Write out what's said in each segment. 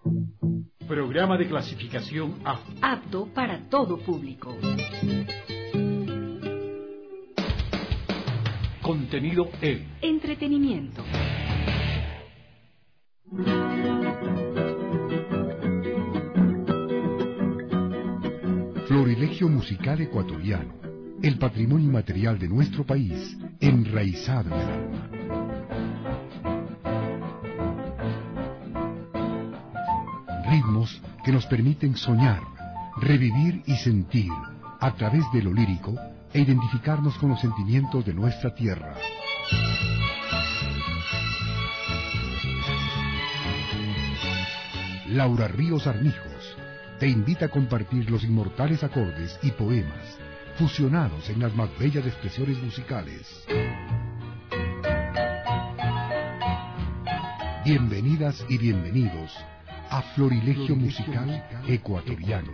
Programa de clasificación A. Apto para todo público. Contenido E. Entretenimiento. Florilegio musical ecuatoriano, el patrimonio inmaterial de nuestro país, enraizado en el alma. Ritmos que nos permiten soñar, revivir y sentir, a través de lo lírico, e identificarnos con los sentimientos de nuestra tierra. Laura Ríos Armijos te invita a compartir los inmortales acordes y poemas fusionados en las más bellas expresiones musicales. Bienvenidas y bienvenidos a Florilegio Musical Ecuatoriano.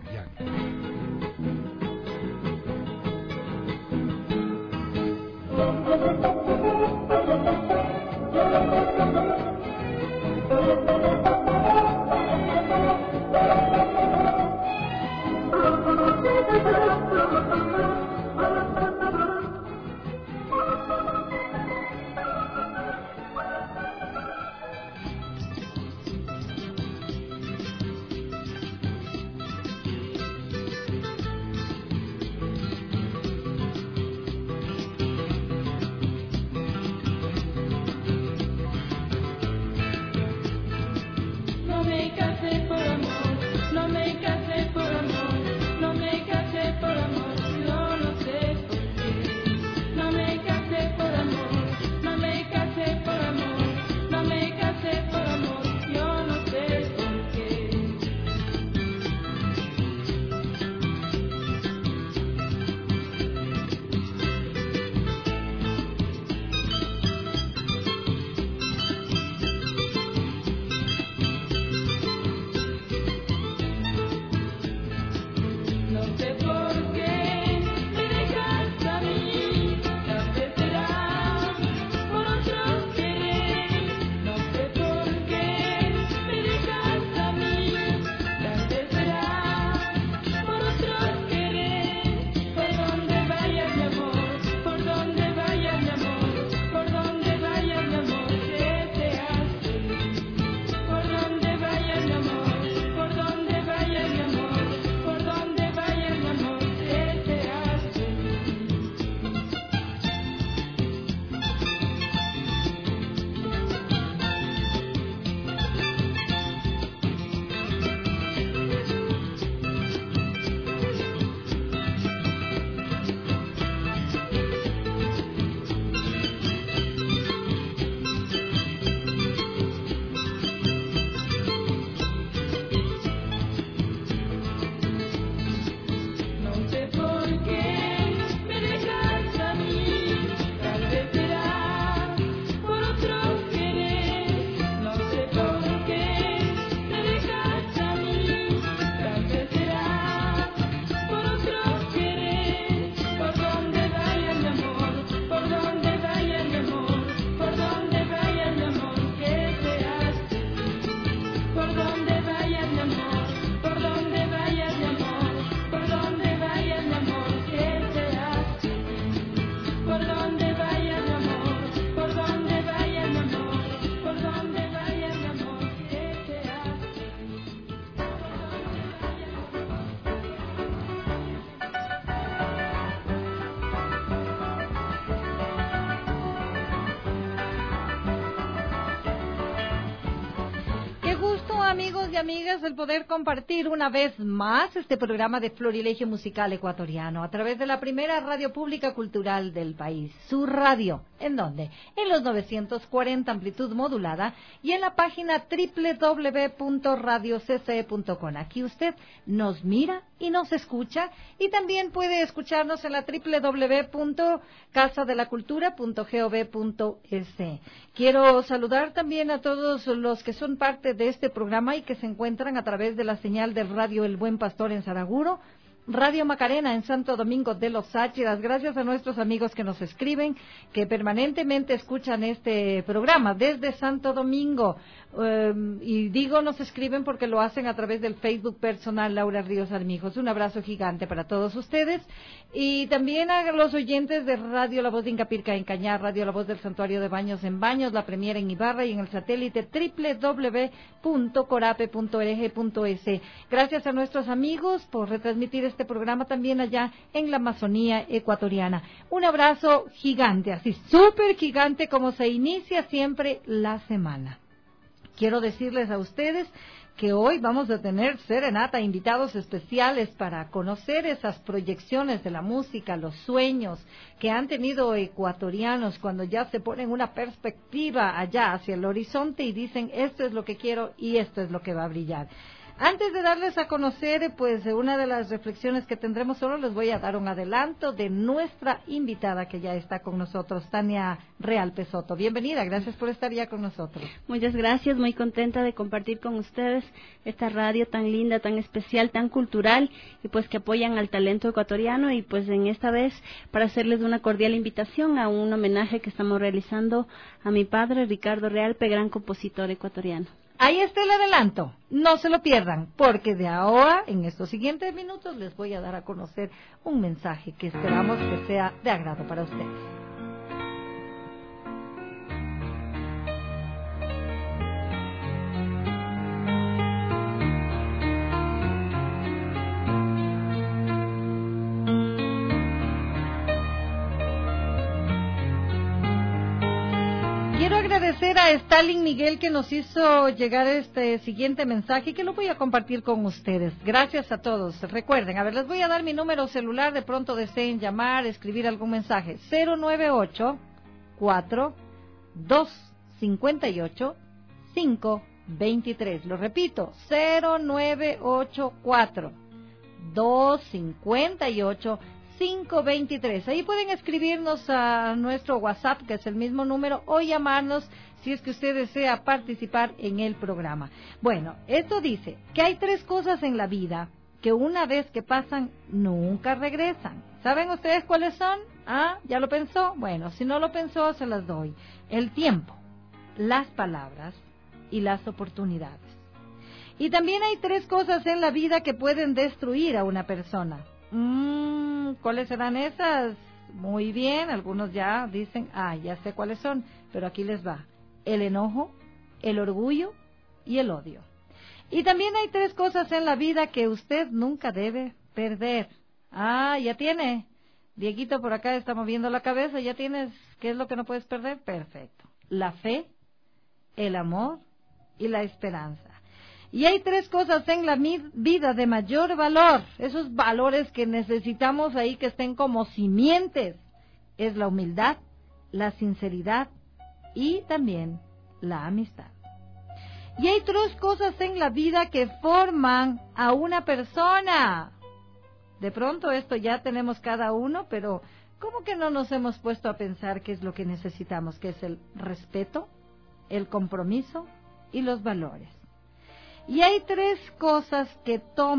Amigos y amigas, el poder compartir una vez más este programa de Florilegio Musical Ecuatoriano a través de la primera radio pública cultural del país, su radio. ¿En dónde? En los 940 amplitud modulada y en la página www.radiocce.com. Aquí usted nos mira y nos escucha y también puede escucharnos en la www.casadelacultura.gov.es. Quiero saludar también a todos los que son parte de este programa y que se encuentran a través de la señal del radio El Buen Pastor en Saraguro, Radio Macarena en Santo Domingo de los Sáchiras. Gracias a nuestros amigos que nos escriben, que permanentemente escuchan este programa desde Santo Domingo. Y digo nos escriben porque lo hacen a través del Facebook personal Laura Ríos Armijos. Un abrazo gigante para todos ustedes. Y también a los oyentes de Radio La Voz de Incapirca en Cañar, Radio La Voz del Santuario de Baños en Baños, La Premier en Ibarra y en el satélite www.corape.org.es. Gracias a nuestros amigos por retransmitir este programa también allá en la Amazonía ecuatoriana. Un abrazo gigante, así súper gigante como se inicia siempre la semana. Quiero decirles a ustedes que hoy vamos a tener serenata, invitados especiales para conocer esas proyecciones de la música, los sueños que han tenido ecuatorianos cuando ya se ponen una perspectiva allá hacia el horizonte y dicen esto es lo que quiero y esto es lo que va a brillar. Antes de darles a conocer, pues, una de las reflexiones que tendremos, solo les voy a dar un adelanto de nuestra invitada que ya está con nosotros, Tania Real Pesoto. Bienvenida, gracias por estar ya con nosotros. Muchas gracias, muy contenta de compartir con ustedes esta radio tan linda, tan especial, tan cultural, y pues que apoyan al talento ecuatoriano, y pues en esta vez para hacerles una cordial invitación a un homenaje que estamos realizando a mi padre, Ricardo Realpe, gran compositor ecuatoriano. Ahí está el adelanto, no se lo pierdan, porque de ahora, en estos siguientes minutos, les voy a dar a conocer un mensaje que esperamos que sea de agrado para ustedes. Quiero agradecer a Stalin Miguel que nos hizo llegar este siguiente mensaje que lo voy a compartir con ustedes. Gracias a todos. Recuerden, a ver, les voy a dar mi número celular, de pronto deseen llamar, escribir algún mensaje. 098-4-258-523. Lo repito, 098-4-258-523. Ahí pueden escribirnos a nuestro WhatsApp, que es el mismo número, o llamarnos si es que usted desea participar en el programa. Bueno, esto dice que hay 3 cosas en la vida que una vez que pasan, nunca regresan. ¿Saben ustedes cuáles son? ¿Ah? ¿Ya lo pensó? Bueno, si no lo pensó, se las doy. El tiempo, las palabras y las oportunidades. Y también hay 3 cosas en la vida que pueden destruir a una persona. ¿Cuáles serán esas? Muy bien, algunos ya dicen, ya sé cuáles son, pero aquí les va. El enojo, el orgullo y el odio. Y también hay 3 cosas en la vida que usted nunca debe perder. Ya tiene. Dieguito por acá está moviendo la cabeza, ya tienes, ¿qué es lo que no puedes perder? Perfecto. La fe, el amor y la esperanza. Y hay 3 cosas en la vida de mayor valor, esos valores que necesitamos ahí que estén como simientes. Es la humildad, la sinceridad y también la amistad. Y hay 3 cosas en la vida que forman a una persona. De pronto esto ya tenemos cada uno, pero ¿cómo que no nos hemos puesto a pensar qué es lo que necesitamos? Que es el respeto, el compromiso y los valores. Y hay 3 cosas que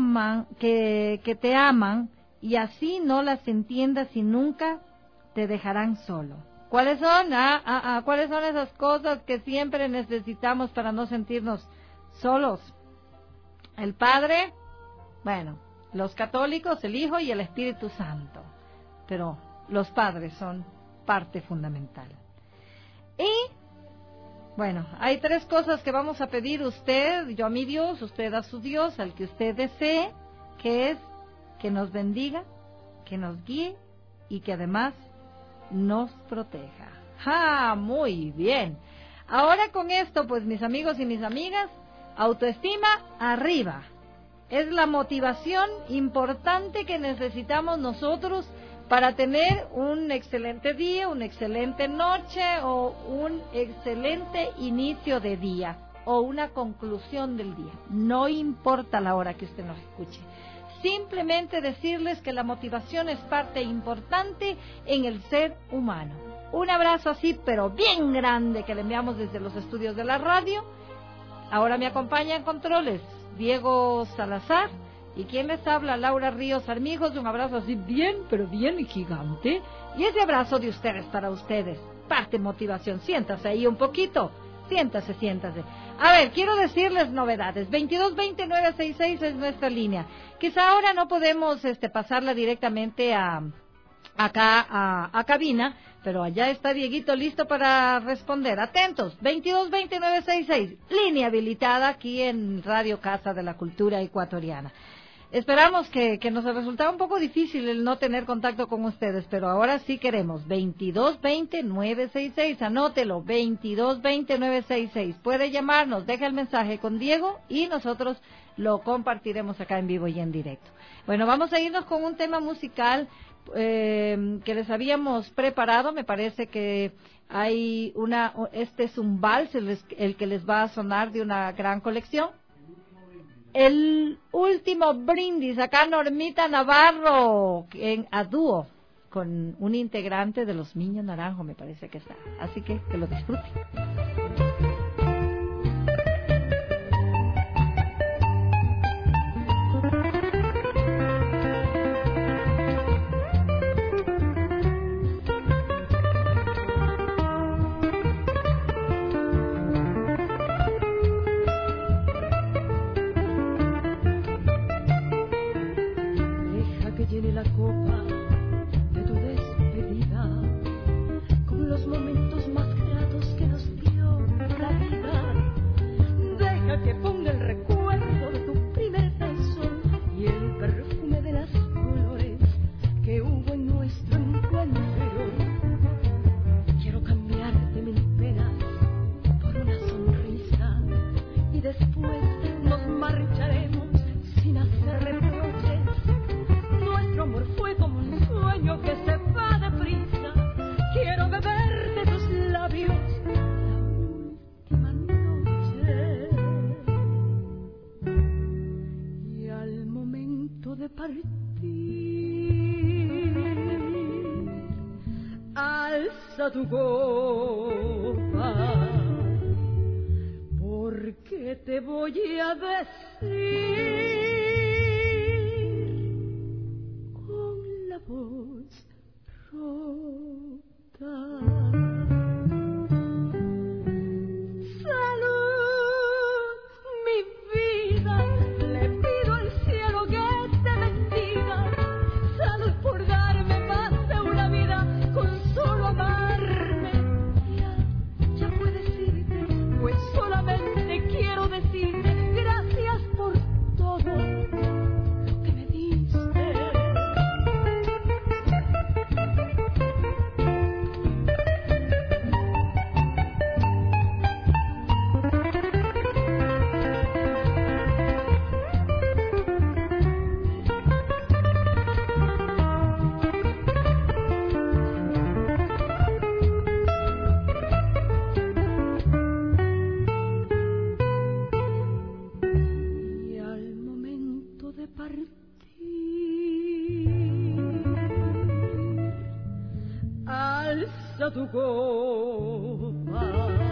te aman y así no las entiendas y nunca te dejarán solo. ¿Cuáles son? ¿Cuáles son esas cosas que siempre necesitamos para no sentirnos solos? El Padre, bueno, los católicos, el Hijo y el Espíritu Santo. Pero los padres son parte fundamental. Y bueno, hay 3 cosas que vamos a pedir usted, yo a mi Dios, usted a su Dios, al que usted desee, que es que nos bendiga, que nos guíe y que además nos proteja. Muy bien. Ahora con esto, pues mis amigos y mis amigas, autoestima arriba. Es la motivación importante que necesitamos nosotros para tener un excelente día, una excelente noche o un excelente inicio de día o una conclusión del día. No importa la hora que usted nos escuche. Simplemente decirles que la motivación es parte importante en el ser humano. Un abrazo así, pero bien grande, que le enviamos desde los estudios de la radio. Ahora me acompaña en controles Diego Salazar Y quien les habla, Laura Ríos Armijos, un abrazo así bien, pero bien gigante. Y ese abrazo de ustedes para ustedes. Parte motivación, siéntase ahí un poquito. Siéntase. A ver, quiero decirles novedades. 2220-966 es nuestra línea. Quizá ahora no podemos pasarla directamente acá a cabina, pero allá está Dieguito listo para responder. Atentos, 2220-966, línea habilitada aquí en Radio Casa de la Cultura Ecuatoriana. Esperamos que nos resultaba un poco difícil el no tener contacto con ustedes, pero ahora sí queremos. 2220-966, anótelo, 2220-966. Puede llamarnos, deja el mensaje con Diego y nosotros lo compartiremos acá en vivo y en directo. Bueno, vamos a irnos con un tema musical que les habíamos preparado. Me parece que hay este es un vals, el que les va a sonar de una gran colección. El último brindis, acá Normita Navarro, a dúo, con un integrante de los Niños Naranjo, me parece que está. Así que lo disfruten. Tu copa, porque te voy a decir con la voz rota. Salud, mi vida, le pido al cielo que te bendiga. Salud por darme más de una vida con solo amar. Gracias por todo lo que me diste. Tu copa,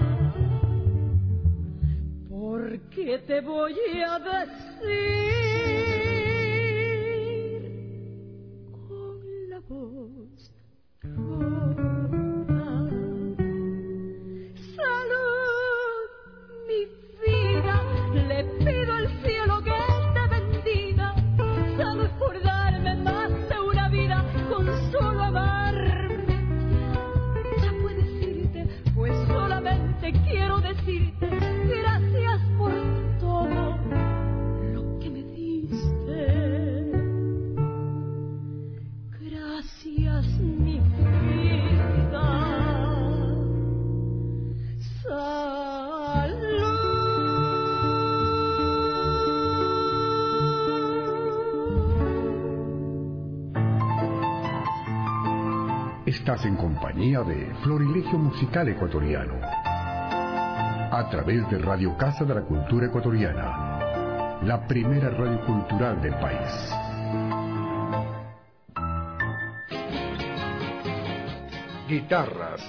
porque te voy a decir con la voz rota. Salud, mi vida, le pido al cielo que te bendiga. Salud por darme más de una vida con solo amarme. Pues solamente quiero decirte gracias por todo lo que me diste. Gracias, mi vida. Salud. Estás en compañía de Florilegio Musical Ecuatoriano, a través de Radio Casa de la Cultura Ecuatoriana, la primera radio cultural del país. Guitarras,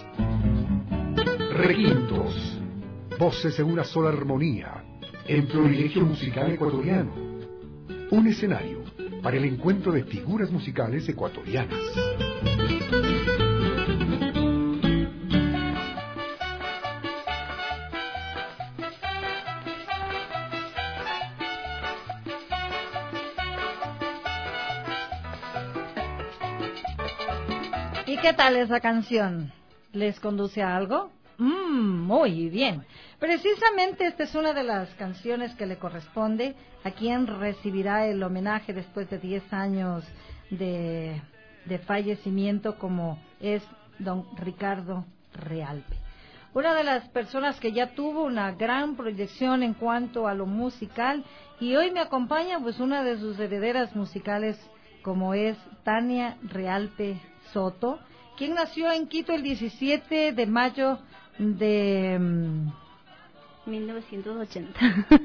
requintos, voces en una sola armonía, en Florilegio Musical Ecuatoriano. un escenario para el encuentro de figuras musicales ecuatorianas. ¿Y qué tal esa canción? ¿Les conduce a algo? Muy bien. Precisamente esta es una de las canciones que le corresponde a quien recibirá el homenaje después de 10 años de fallecimiento, como es don Ricardo Realpe. Una de las personas que ya tuvo una gran proyección en cuanto a lo musical, y hoy me acompaña pues una de sus herederas musicales, como es Tania Realpe Soto, quien nació en Quito el 17 de mayo de 1980.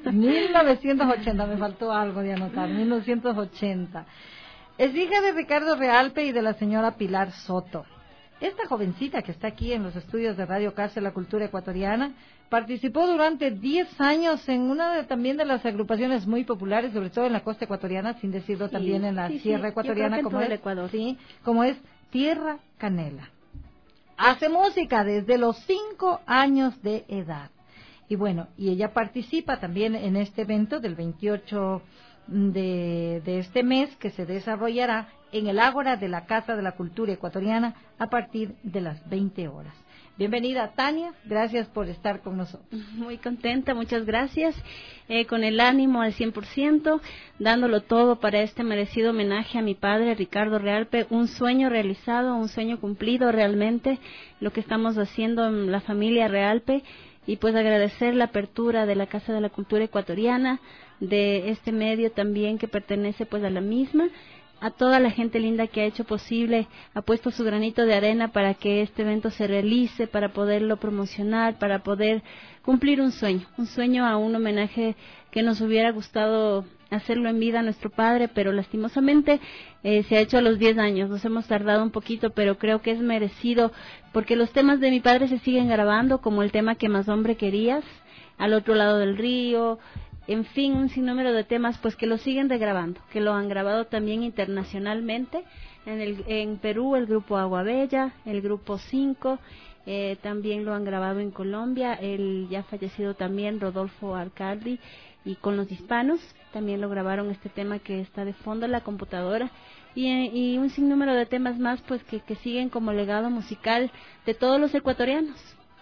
1980, me faltó algo de anotar, 1980. Es hija de Ricardo Realpe y de la señora Pilar Soto. Esta jovencita que está aquí en los estudios de Radio Casa de la Cultura Ecuatoriana participó durante 10 años en una también de las agrupaciones muy populares, sobre todo en la costa ecuatoriana, sin decirlo, también en la sierra ecuatoriana, como es, Ecuador. Sí, como es Tierra Canela. Hace música desde los 5 años de edad. Y bueno, y ella participa también en este evento del 28 de este mes, que se desarrollará en el Ágora de la Casa de la Cultura Ecuatoriana a partir de las 20 horas. Bienvenida, Tania, gracias por estar con nosotros. Muy contenta, muchas gracias, con el ánimo al 100%, dándolo todo para este merecido homenaje a mi padre, Ricardo Realpe, un sueño realizado, un sueño cumplido realmente, lo que estamos haciendo en la familia Realpe, y pues agradecer la apertura de la Casa de la Cultura Ecuatoriana, de este medio también que pertenece pues a la misma, a toda la gente linda que ha hecho posible, ha puesto su granito de arena para que este evento se realice, para poderlo promocionar, para poder cumplir un sueño a un homenaje que nos hubiera gustado hacerlo en vida a nuestro padre, pero lastimosamente se ha hecho a los 10 años, nos hemos tardado un poquito, pero creo que es merecido, porque los temas de mi padre se siguen grabando, como el tema ¿Qué más hombre querías?, Al otro lado del río, en fin, un sinnúmero de temas pues que lo siguen regrabando, que lo han grabado también internacionalmente, en Perú el grupo Agua Bella, el grupo 5, también lo han grabado en Colombia, el ya fallecido también Rodolfo Arcardi, y con los hispanos también lo grabaron este tema que está de fondo en la computadora, y un sinnúmero de temas más pues que siguen como legado musical de todos los ecuatorianos.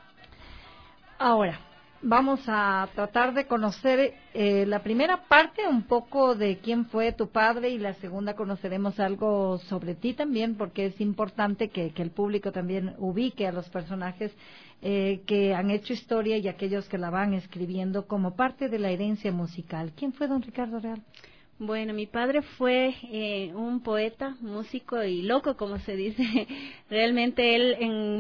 Ahora, vamos a tratar de conocer la primera parte, un poco de quién fue tu padre, y la segunda conoceremos algo sobre ti también, porque es importante que el público también ubique a los personajes que han hecho historia y aquellos que la van escribiendo como parte de la herencia musical. ¿Quién fue don Ricardo Real? Bueno, mi padre fue un poeta, músico y loco, como se dice. Realmente él en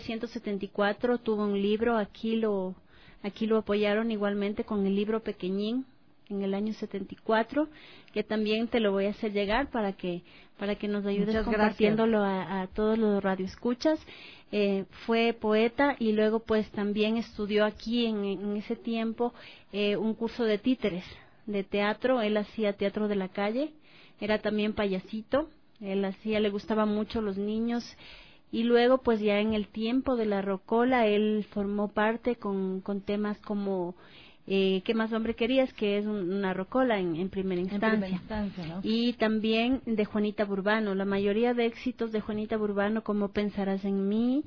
1974 tuvo un libro, aquí lo apoyaron igualmente con el libro Pequeñín en el año 74, que también te lo voy a hacer llegar para que nos ayudes. Muchas compartiéndolo a todos los radioescuchas. Fue poeta y luego pues también estudió aquí en ese tiempo un curso de títeres, de teatro. Él hacía teatro de la calle, era también payasito, le gustaba mucho los niños. Y luego, pues ya en el tiempo de la rocola, él formó parte con temas como ¿Qué más hombre querías?, que es una rocola en primera instancia. ¿No? Y también de Juanita Burbano, la mayoría de éxitos de Juanita Burbano, como Pensarás en mí,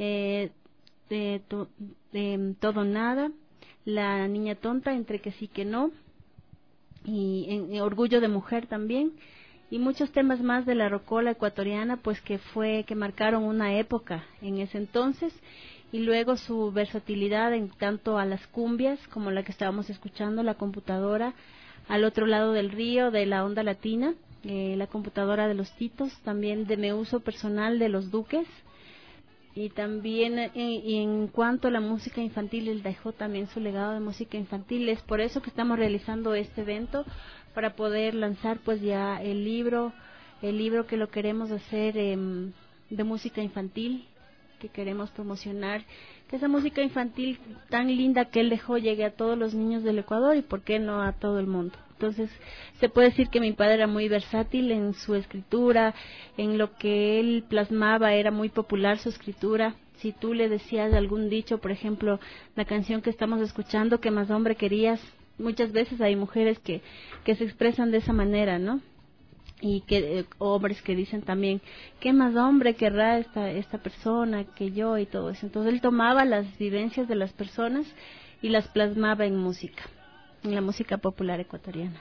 Todo Nada, La Niña Tonta, Entre que sí que no, y en Orgullo de Mujer también. Y muchos temas más de la rocola ecuatoriana, pues que marcaron una época en ese entonces, y luego su versatilidad en tanto a las cumbias, como la que estábamos escuchando, La Computadora, Al otro lado del río, de la onda latina, La Computadora de los Titos, también de Mi uso personal, de Los Duques, y también en cuanto a la música infantil, él dejó también su legado de música infantil. Es por eso que estamos realizando este evento, para poder lanzar pues ya el libro que lo queremos hacer de música infantil, que queremos promocionar, que esa música infantil tan linda que él dejó llegue a todos los niños del Ecuador y por qué no a todo el mundo. Entonces se puede decir que mi padre era muy versátil en su escritura, en lo que él plasmaba, era muy popular su escritura. Si tú le decías algún dicho, por ejemplo, la canción que estamos escuchando, ¿qué más hombre querías? Muchas veces hay mujeres que se expresan de esa manera, ¿no? Y que hombres que dicen también, ¿qué más hombre querrá esta persona que yo? Y todo eso. Entonces él tomaba las vivencias de las personas y las plasmaba en música, en la música popular ecuatoriana.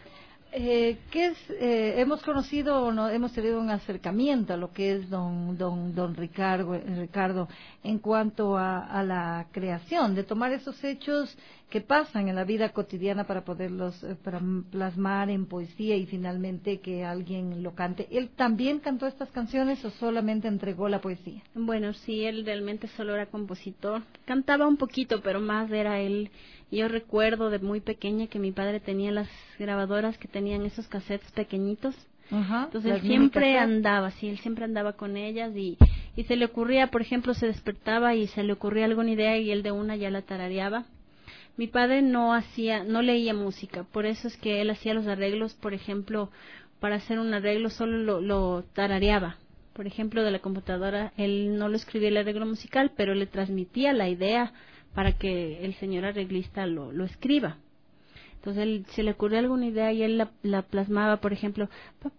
Hemos conocido, no, hemos tenido un acercamiento a lo que es don Ricardo en cuanto a la creación, de tomar esos hechos que pasan en la vida cotidiana para poderlos para plasmar en poesía y finalmente que alguien lo cante. ¿Él también cantó estas canciones o solamente entregó la poesía? Bueno, sí, él realmente solo era compositor. Cantaba un poquito, pero más era él. Yo recuerdo de muy pequeña que mi padre tenía las grabadoras que tenían esos cassettes pequeñitos. Ajá, entonces él siempre andaba, sí, él siempre andaba con ellas y se le ocurría, por ejemplo, se despertaba y se le ocurría alguna idea y él de una ya la tarareaba. Mi padre no leía música, por eso es que él hacía los arreglos, por ejemplo, para hacer un arreglo solo lo tarareaba. Por ejemplo, de la computadora, él no lo escribía el arreglo musical, pero le transmitía la idea para que el señor arreglista lo escriba. Entonces él, se le ocurrió alguna idea y él la plasmaba, por ejemplo,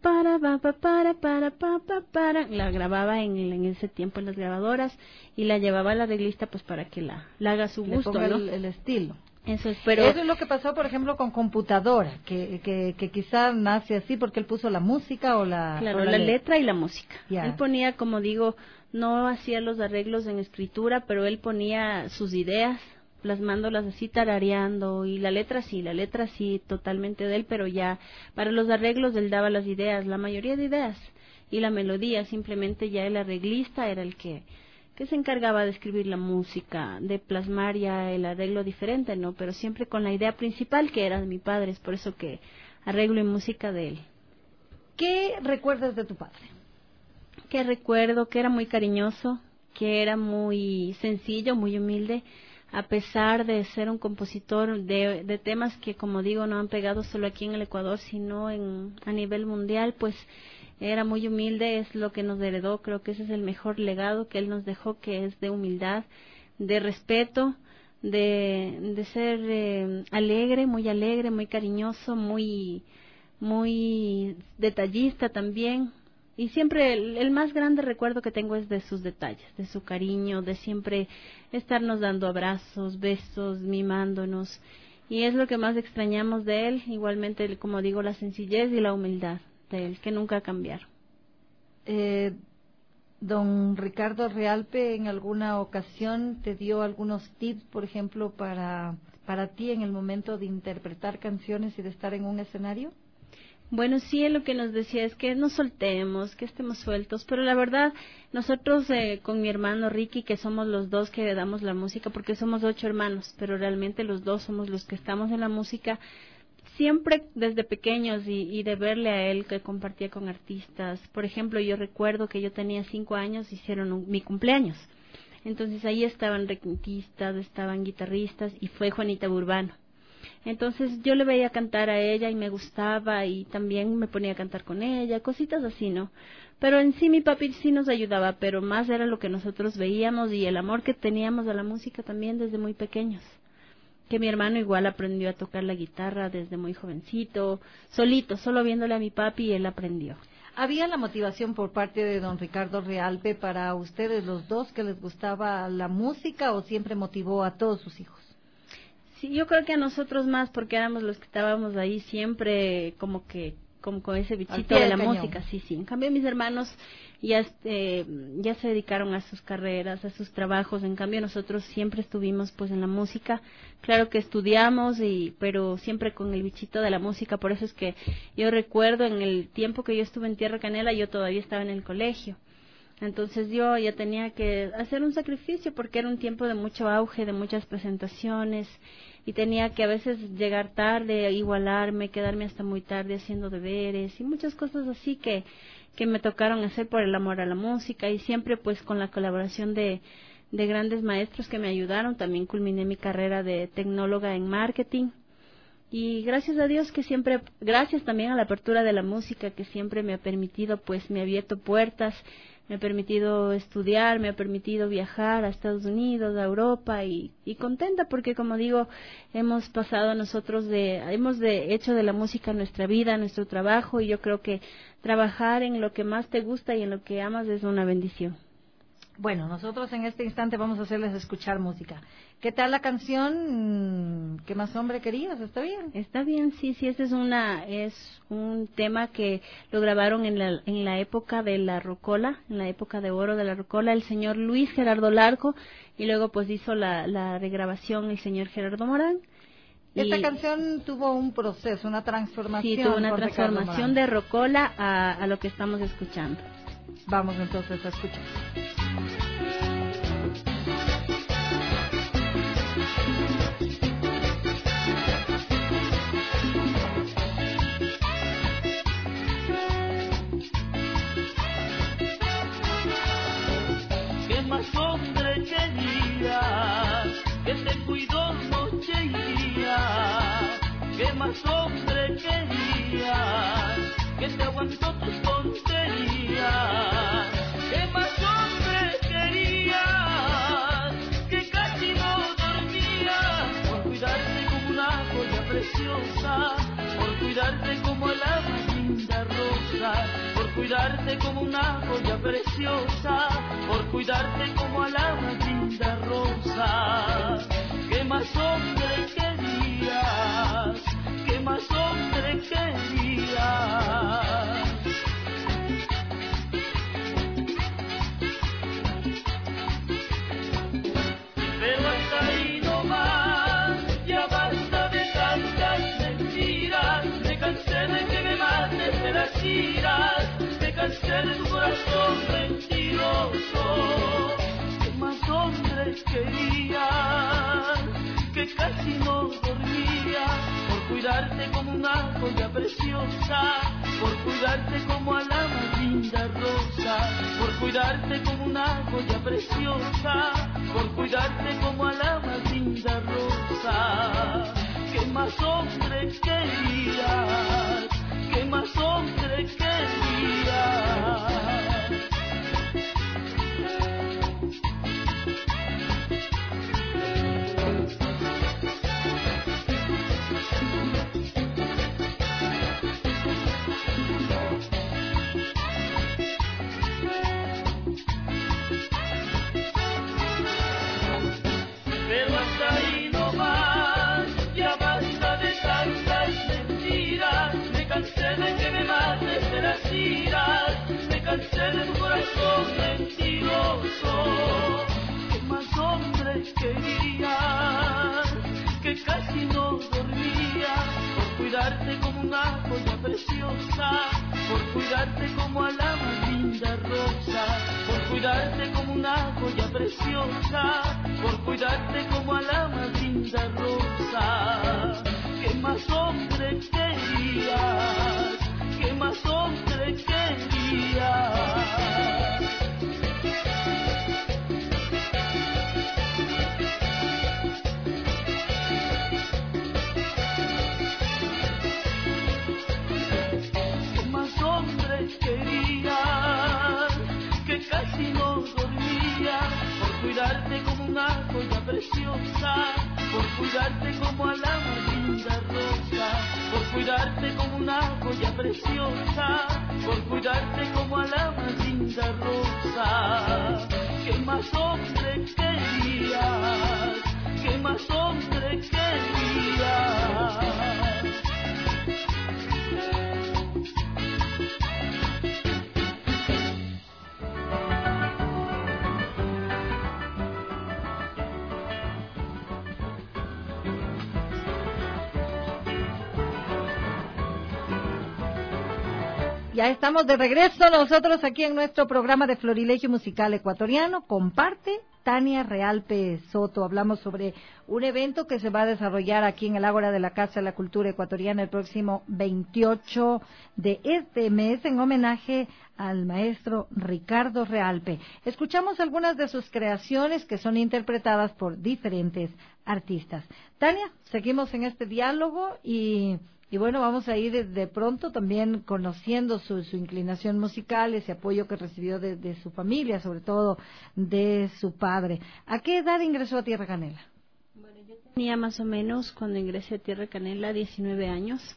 la grababa en ese tiempo en las grabadoras y la llevaba al arreglista pues para que la haga a su gusto, le ponga, ¿no? el estilo. Eso es, Eso es lo que pasó, por ejemplo, con computadora, que quizá nace así porque él puso la música o la... Claro, la letra y la música. Yeah. Él ponía, como digo, no hacía los arreglos en escritura, pero él ponía sus ideas, plasmándolas así, tarareando, y la letra sí, totalmente de él, pero ya para los arreglos él daba las ideas, la mayoría de ideas, y la melodía, simplemente ya el arreglista era el que se encargaba de escribir la música, de plasmar ya el arreglo diferente, ¿no? Pero siempre con la idea principal que era de mi padre, es por eso que arreglo y música de él. ¿Qué recuerdas de tu padre? Que recuerdo que era muy cariñoso, que era muy sencillo, muy humilde, a pesar de ser un compositor de temas que, como digo, no han pegado solo aquí en el Ecuador, sino a nivel mundial, pues era muy humilde, es lo que nos heredó, creo que ese es el mejor legado que él nos dejó, que es de humildad, de respeto, de ser alegre, muy cariñoso, muy detallista también. Y siempre el más grande recuerdo que tengo es de sus detalles, de su cariño, de siempre estarnos dando abrazos, besos, mimándonos. Y es lo que más extrañamos de él, igualmente, como digo, la sencillez y la humildad de él, que nunca cambiaron. Don Ricardo Realpe, ¿en alguna ocasión te dio algunos tips, por ejemplo, para ti en el momento de interpretar canciones y de estar en un escenario? Bueno, sí, lo que nos decía es que nos soltemos, que estemos sueltos, pero la verdad, nosotros con mi hermano Ricky, que somos los dos que damos la música, porque somos 8 hermanos, pero realmente los dos somos los que estamos en la música, siempre desde pequeños y de verle a él que compartía con artistas. Por ejemplo, yo recuerdo que yo tenía 5 años, hicieron mi cumpleaños, entonces ahí estaban requintistas, estaban guitarristas y fue Juanita Burbano. Entonces yo le veía cantar a ella y me gustaba y también me ponía a cantar con ella, cositas así, ¿no? Pero en sí mi papi sí nos ayudaba, pero más era lo que nosotros veíamos y el amor que teníamos a la música también desde muy pequeños. Que mi hermano igual aprendió a tocar la guitarra desde muy jovencito, solito, solo viéndole a mi papi y él aprendió. ¿Había la motivación por parte de don Ricardo Realpe para ustedes los dos que les gustaba la música o siempre motivó a todos sus hijos? Sí, yo creo que a nosotros más, porque éramos los que estábamos ahí siempre como con ese bichito de la música, sí. En cambio mis hermanos ya se dedicaron a sus carreras, a sus trabajos, en cambio nosotros siempre estuvimos pues en la música, claro que estudiamos pero siempre con el bichito de la música, por eso es que yo recuerdo en el tiempo que yo estuve en Tierra Canela, yo todavía estaba en el colegio. Entonces yo ya tenía que hacer un sacrificio porque era un tiempo de mucho auge, de muchas presentaciones y tenía que a veces llegar tarde, igualarme, quedarme hasta muy tarde haciendo deberes y muchas cosas así que me tocaron hacer por el amor a la música y siempre pues con la colaboración de de grandes maestros que me ayudaron. También culminé mi carrera de tecnóloga en marketing. Y gracias a Dios que siempre, gracias también a la apertura de la música que siempre me ha permitido, pues me ha abierto puertas, me ha permitido estudiar, me ha permitido viajar a Estados Unidos, a Europa y contenta porque, como digo, hemos pasado nosotros hemos hecho de la música nuestra vida, nuestro trabajo, y yo creo que trabajar en lo que más te gusta y en lo que amas es una bendición. Bueno, nosotros en este instante vamos a hacerles escuchar música. ¿Qué tal la canción ¿Qué más hombre querías? ¿Está bien? Está bien, sí, este es un tema que lo grabaron en la época de la rocola, en la época de oro de la rocola, el señor Luis Gerardo Larco, y luego pues hizo la regrabación el señor Gerardo Morán. Esta canción tuvo un proceso, una transformación. Sí, tuvo una transformación de rocola a lo que estamos escuchando. Vamos entonces a escuchar. ¿Qué más hombre querías? Que te cuidó noche y día. ¿Qué más hombre querías? Que te aguantó tus tonterías. ¿Qué más hombre querías? Que casi no dormías por cuidarte como una joya preciosa, por cuidarte como la más linda rosa, por cuidarte como una joya preciosa, por cuidarte como a la más linda rosa. ¿Qué más hombre querías? ¿Qué más hombre querías? Pero hasta ahí no más, ya basta de tantas mentiras. Me cansé de que me mates de las iras, me cansé de tu corazón mentiroso. ¿Qué más hombres querías? Que casi no dormía por cuidarte como una joya preciosa, por cuidarte como a la más linda rosa, por cuidarte como una joya preciosa, por cuidarte como a la más linda rosa. ¿Qué más hombre querías? ¿Qué más hombre querías? Pero hasta ahí no más, ya basta de tantas mentiras. Me cansé de que me mates de las iras, me cansé de tu corazón mentiroso. ¿Qué más hombres querías? Que casi no dormía por cuidarte como una joya preciosa, por cuidarte como a la más linda rosa, por cuidarte como una joya preciosa, por cuidarte como a la más linda rosa. ¿Qué más hombre querías? ¿Qué más hombre querías? Querías, que casi no dormía por cuidarte como una joya preciosa, por cuidarte como a la más linda rosa, por cuidarte como una joya preciosa, por cuidarte como a la más linda rosa. ¿Qué más hombre querías? ¿Qué más hombre querías? Ya estamos de regreso nosotros aquí en nuestro programa de Florilegio Musical Ecuatoriano. Comparte Tania Realpe Soto. Hablamos sobre un evento que se va a desarrollar aquí en el Ágora de la Casa de la Cultura Ecuatoriana el próximo 28 de este mes en homenaje al maestro Ricardo Realpe. Escuchamos algunas de sus creaciones que son interpretadas por diferentes artistas. Tania, seguimos en este diálogo y bueno, vamos a ir de pronto también conociendo su inclinación musical, ese apoyo que recibió de su familia, sobre todo de su padre. ¿A qué edad ingresó a Tierra Canela? Bueno, yo tenía más o menos, cuando ingresé a Tierra Canela, 19 años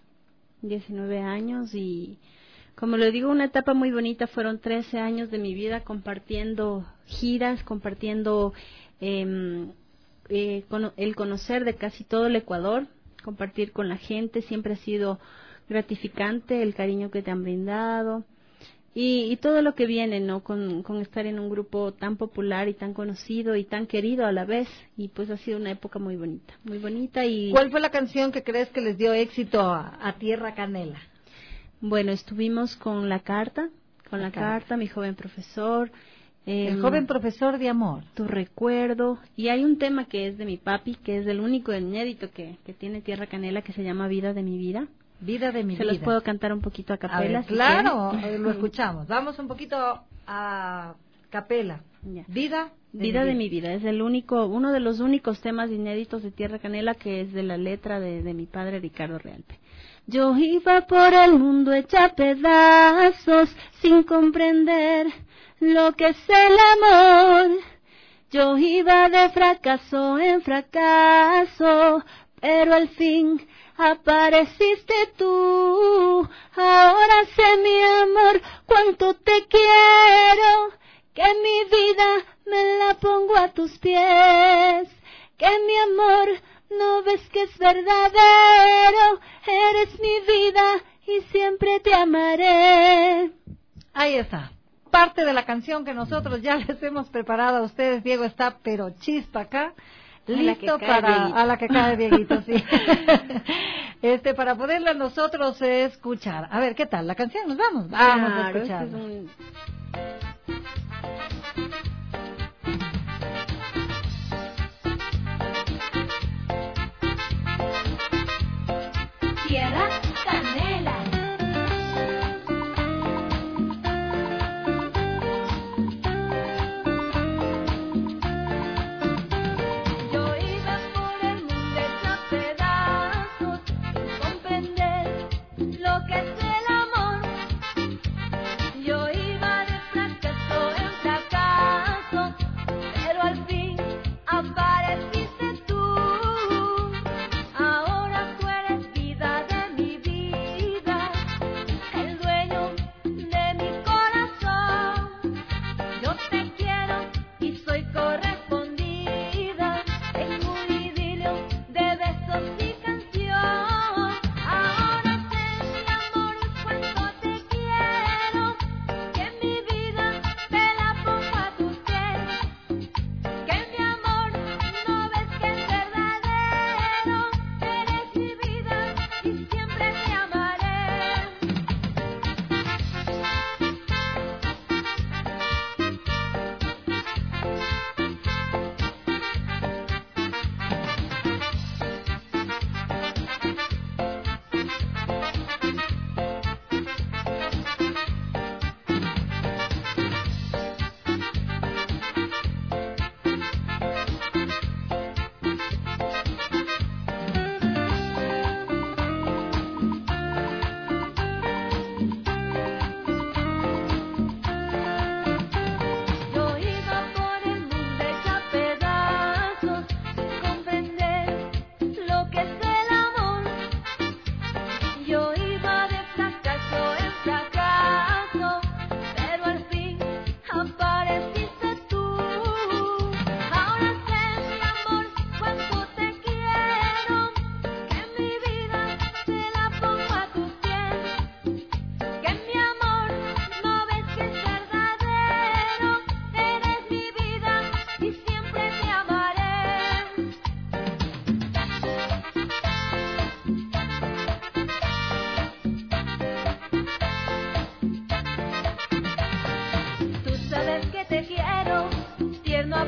y, como le digo, una etapa muy bonita. Fueron 13 años de mi vida compartiendo giras, compartiendo el conocer de casi todo el Ecuador, compartir con la gente. Siempre ha sido gratificante el cariño que te han brindado y todo lo que viene, ¿no? Con estar en un grupo tan popular y tan conocido y tan querido a la vez, y pues ha sido una época muy bonita. Y ¿cuál fue la canción que crees que les dio éxito a Tierra Canela? Bueno, estuvimos con La Carta, Mi Joven Profesor, El Joven Profesor de Amor, Tu Recuerdo, y hay un tema que es de mi papi, que es el único inédito que tiene Tierra Canela, que se llama Vida de mi Vida. Vida de mi vida. Se los puedo cantar un poquito a capela. Claro, lo escuchamos. Vamos un poquito a capela. Ya. Vida de mi vida. Es uno de los únicos temas inéditos de Tierra Canela, que es de la letra de mi padre Ricardo Realpe. Yo iba por el mundo hecha pedazos, sin comprender lo que es el amor. Yo iba de fracaso en fracaso, pero al fin apareciste tú. Ahora sé, mi amor, cuánto te quiero, que mi vida me la pongo a tus pies, que mi amor no ves que es verdadero, eres mi vida y siempre te amaré. Ahí está, parte de la canción que nosotros ya les hemos preparado a ustedes. Diego está pero chispa acá, listo a la que cae Dieguito, sí. Para poderla nosotros escuchar. A ver, ¿qué tal la canción? Nos vamos a escucharla. Tierra Canela. Yo iba por el mundo hecha pedazos, sin comprender lo que es el amor. Yo iba de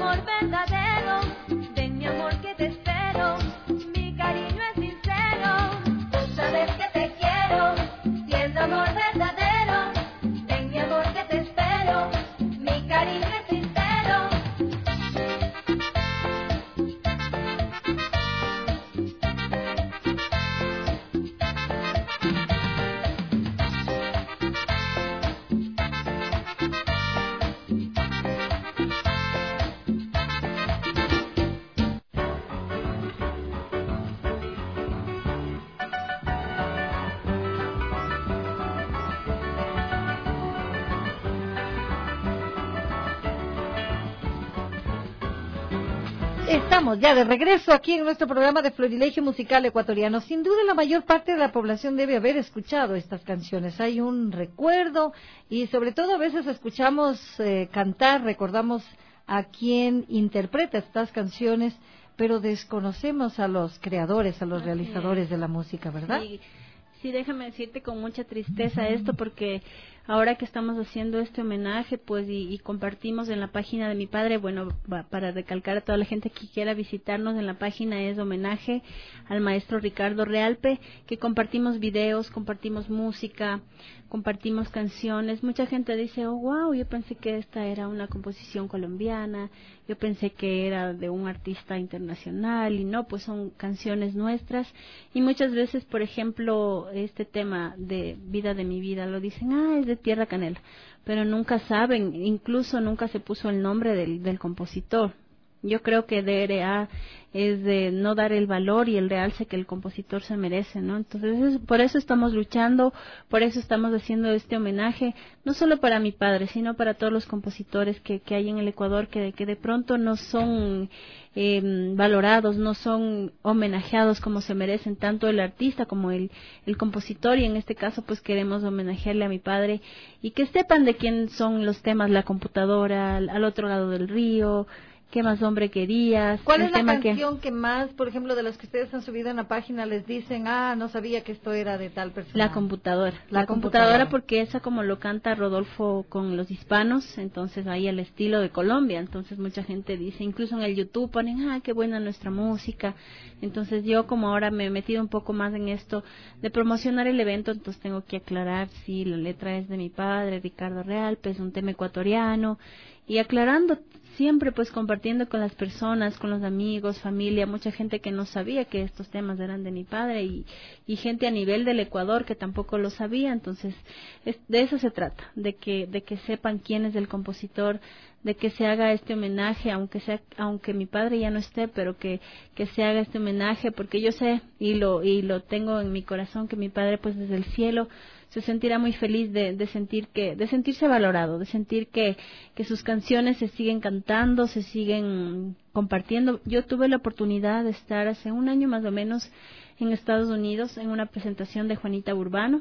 amor verdadero, ven mi amor que te espero, mi cariño es sincero, tú sabes que te quiero, siendo amor verdadero, ven mi amor que te espero, mi cariño es sincero. Estamos ya de regreso aquí en nuestro programa de Florilegio Musical Ecuatoriano. Sin duda la mayor parte de la población debe haber escuchado estas canciones. Hay un recuerdo y sobre todo a veces escuchamos cantar, recordamos a quien interpreta estas canciones, pero desconocemos a los creadores, a los realizadores de la música, ¿verdad? Sí, déjame decirte con mucha tristeza esto, porque ahora que estamos haciendo este homenaje, pues, y compartimos en la página de mi padre, bueno, para recalcar a toda la gente que quiera visitarnos, en la página es homenaje al maestro Ricardo Realpe, que compartimos videos, compartimos música, compartimos canciones. Mucha gente dice, oh, wow, yo pensé que esta era una composición colombiana, yo pensé que era de un artista internacional, y no, pues son canciones nuestras. Y muchas veces, por ejemplo, este tema de Vida de mi vida, lo dicen, es de Tierra Canela, pero nunca saben, incluso nunca se puso el nombre del compositor. Yo creo que DRA es de no dar el valor y el realce que el compositor se merece, ¿no? Entonces, por eso estamos luchando, por eso estamos haciendo este homenaje, no solo para mi padre, sino para todos los compositores que hay en el Ecuador, que de pronto no son valorados, no son homenajeados como se merecen, tanto el artista como el compositor, y en este caso pues queremos homenajearle a mi padre, y que sepan de quién son los temas, La computadora, Al otro lado del río, ¿Qué más hombre querías? ¿Cuál es la canción que más, por ejemplo, de las que ustedes han subido en la página, les dicen, no sabía que esto era de tal persona? La computadora. La computadora, porque esa como lo canta Rodolfo con los hispanos, entonces ahí el estilo de Colombia, entonces mucha gente dice, incluso en el YouTube ponen, qué buena nuestra música. Entonces yo, como ahora me he metido un poco más en esto de promocionar el evento, entonces tengo que aclarar si la letra es de mi padre, Ricardo Realpe, es un tema ecuatoriano, y aclarando siempre, pues compartiendo con las personas, con los amigos, familia, mucha gente que no sabía que estos temas eran de mi padre, y gente a nivel del Ecuador que tampoco lo sabía. Entonces de eso se trata, de que sepan quién es el compositor, de que se haga este homenaje, aunque mi padre ya no esté, pero que se haga este homenaje, porque yo sé y lo tengo en mi corazón, que mi padre pues desde el cielo se sentirá muy feliz de sentirse valorado, de sentir que sus canciones se siguen cantando, se siguen compartiendo. Yo tuve la oportunidad de estar hace un año más o menos en Estados Unidos en una presentación de Juanita Urbano,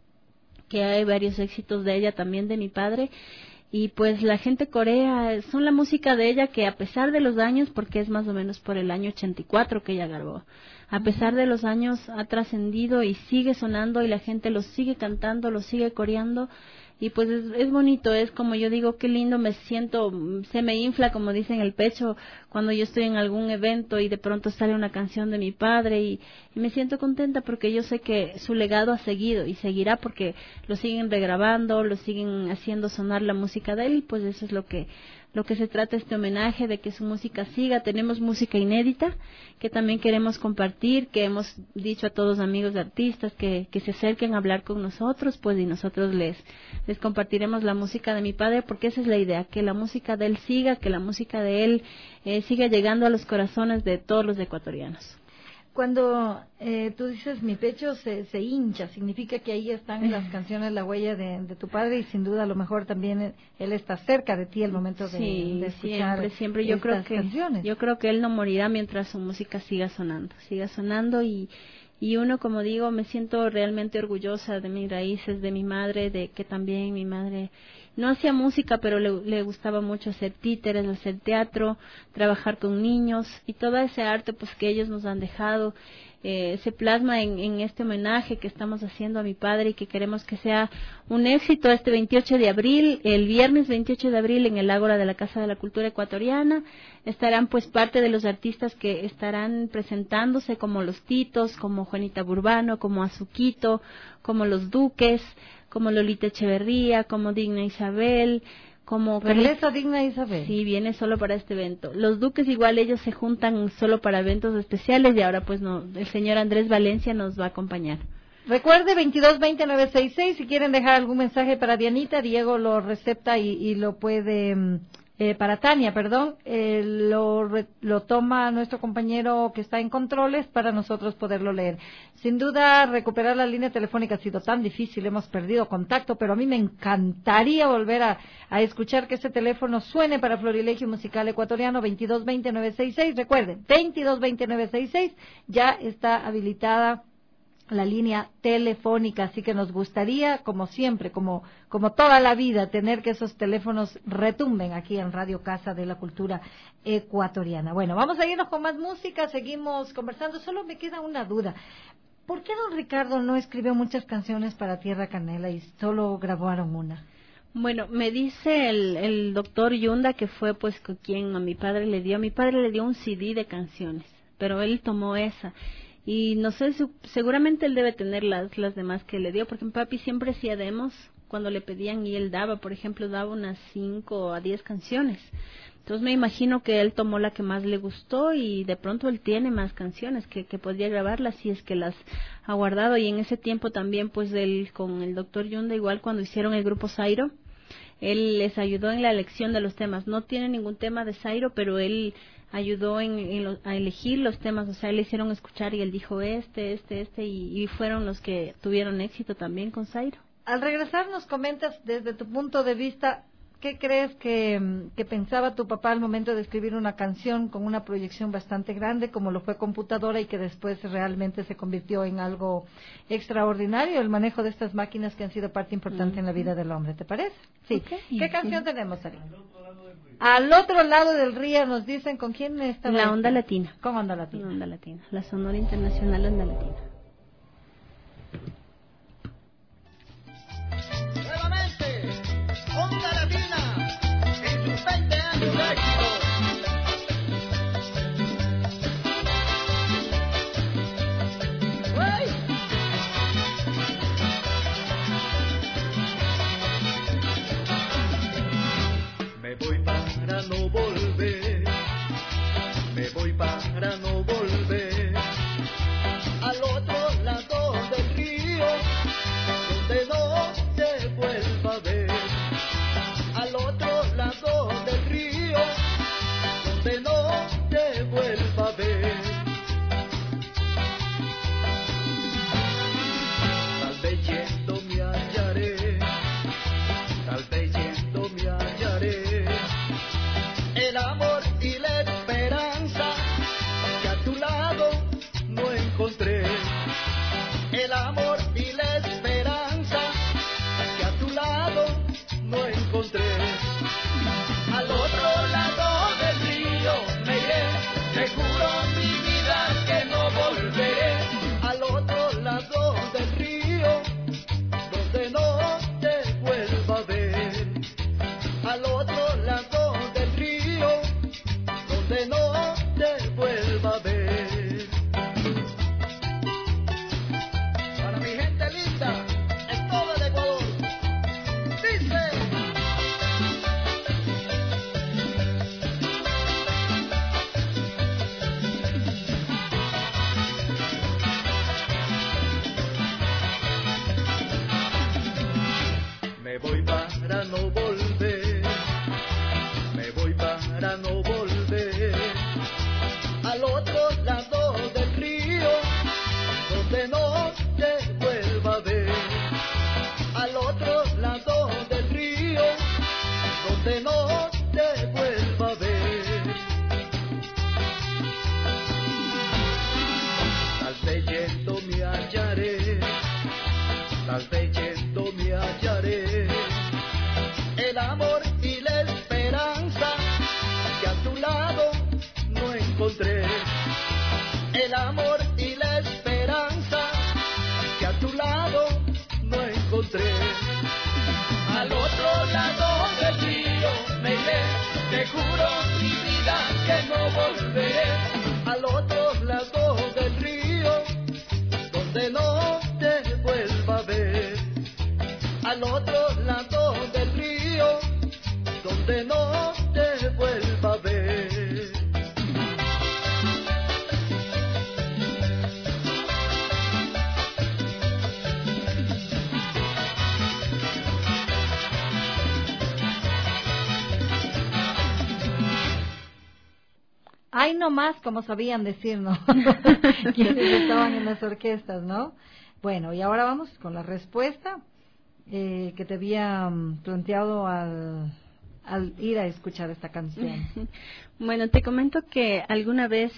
que hay varios éxitos de ella, también de mi padre, y pues la gente corea, son la música de ella, que a pesar de los años, porque es más o menos por el año 84 que ella grabó, a pesar de los años ha trascendido y sigue sonando, y la gente lo sigue cantando, lo sigue coreando, y pues es bonito, es como yo digo, qué lindo me siento, se me infla, como dicen, el pecho cuando yo estoy en algún evento y de pronto sale una canción de mi padre, y me siento contenta porque yo sé que su legado ha seguido y seguirá, porque lo siguen regrabando, lo siguen haciendo sonar la música de él, y pues eso es lo que se trata este homenaje, de que su música siga. Tenemos música inédita que también queremos compartir, que hemos dicho a todos amigos de artistas que se acerquen a hablar con nosotros, pues, y nosotros les compartiremos la música de mi padre, porque esa es la idea, que la música de él siga, que la música de él siga llegando a los corazones de todos los ecuatorianos. Cuando tú dices mi pecho se hincha, significa que ahí están las canciones, la huella de tu padre, y sin duda a lo mejor también él está cerca de ti el momento de escuchar siempre. Yo creo canciones. Yo creo que él no morirá mientras su música siga sonando, y uno, como digo, me siento realmente orgullosa de mis raíces, de mi madre, de que también mi madre no hacía música, pero le gustaba mucho hacer títeres, hacer teatro, trabajar con niños, y todo ese arte pues que ellos nos han dejado. se plasma en este homenaje que estamos haciendo a mi padre y que queremos que sea un éxito este 28 de abril, el viernes 28 de abril en el Ágora de la Casa de la Cultura Ecuatoriana. Estarán pues parte de los artistas que estarán presentándose, como los Titos, como Juanita Burbano, como Azuquito, como los Duques, como Lolita Echeverría, como Digna Isabel, como Regresa Digna Isabel. Sí, viene solo para este evento. Los Duques igual ellos se juntan solo para eventos especiales y ahora pues no, el señor Andrés Valencia nos va a acompañar. Recuerde 2220-966, si quieren dejar algún mensaje para Dianita, Diego lo recepta y lo puede, para Tania, perdón, lo toma nuestro compañero que está en controles para nosotros poderlo leer. Sin duda, recuperar la línea telefónica ha sido tan difícil, hemos perdido contacto, pero a mí me encantaría volver a escuchar que este teléfono suene para Florilegio Musical Ecuatoriano, 2220-966. Recuerden, 2220-966, ya está habilitada la línea telefónica, así que nos gustaría, como siempre, como toda la vida, tener que esos teléfonos retumben aquí en Radio Casa de la Cultura Ecuatoriana. Bueno, vamos a irnos con más música, seguimos conversando. Solo me queda una duda. ¿Por qué don Ricardo no escribió muchas canciones para Tierra Canela y solo grabaron una? Bueno, me dice el doctor Yunda, que fue pues con quien a mi padre le dio un CD de canciones, pero él tomó esa. Y no sé, seguramente él debe tener las demás que le dio, porque mi papi siempre hacía demos cuando le pedían y él daba, por ejemplo, daba unas 5 a 10 canciones. Entonces me imagino que él tomó la que más le gustó y de pronto él tiene más canciones que podría grabarlas si es que las ha guardado. Y en ese tiempo también, pues él con el doctor Yunda, igual cuando hicieron el grupo Zairo, él les ayudó en la elección de los temas. No tiene ningún tema de Zairo, pero él ayudó a elegir los temas, o sea, le hicieron escuchar y él dijo este, y fueron los que tuvieron éxito también con Zairo. Al regresar nos comentas desde tu punto de vista, ¿qué crees que pensaba tu papá al momento de escribir una canción con una proyección bastante grande, como lo fue Computadora, y que después realmente se convirtió en algo extraordinario, el manejo de estas máquinas que han sido parte importante en la vida del hombre? ¿Te parece? Sí. Okay. ¿Qué canción tenemos, Ari? Al otro lado del río, nos dicen, ¿con quién está? La Onda Latina. ¿Con Onda Latina? La Onda Latina, la Sonora Internacional Onda Latina. Nuevamente, Onda Latina, en sus 20 años de éxito. Me voy para no volver, me voy para no volver al otro lado del río. juro mi vida que no volveré al otro lado del río, donde no te vuelva a ver. Al otro lado del río, donde no te vuelva a ver. Ay, no más, como sabían decirnos quienes estaban en las orquestas, ¿no? Bueno, y ahora vamos con la respuesta que te había planteado al ir a escuchar esta canción. Bueno, te comento que alguna vez,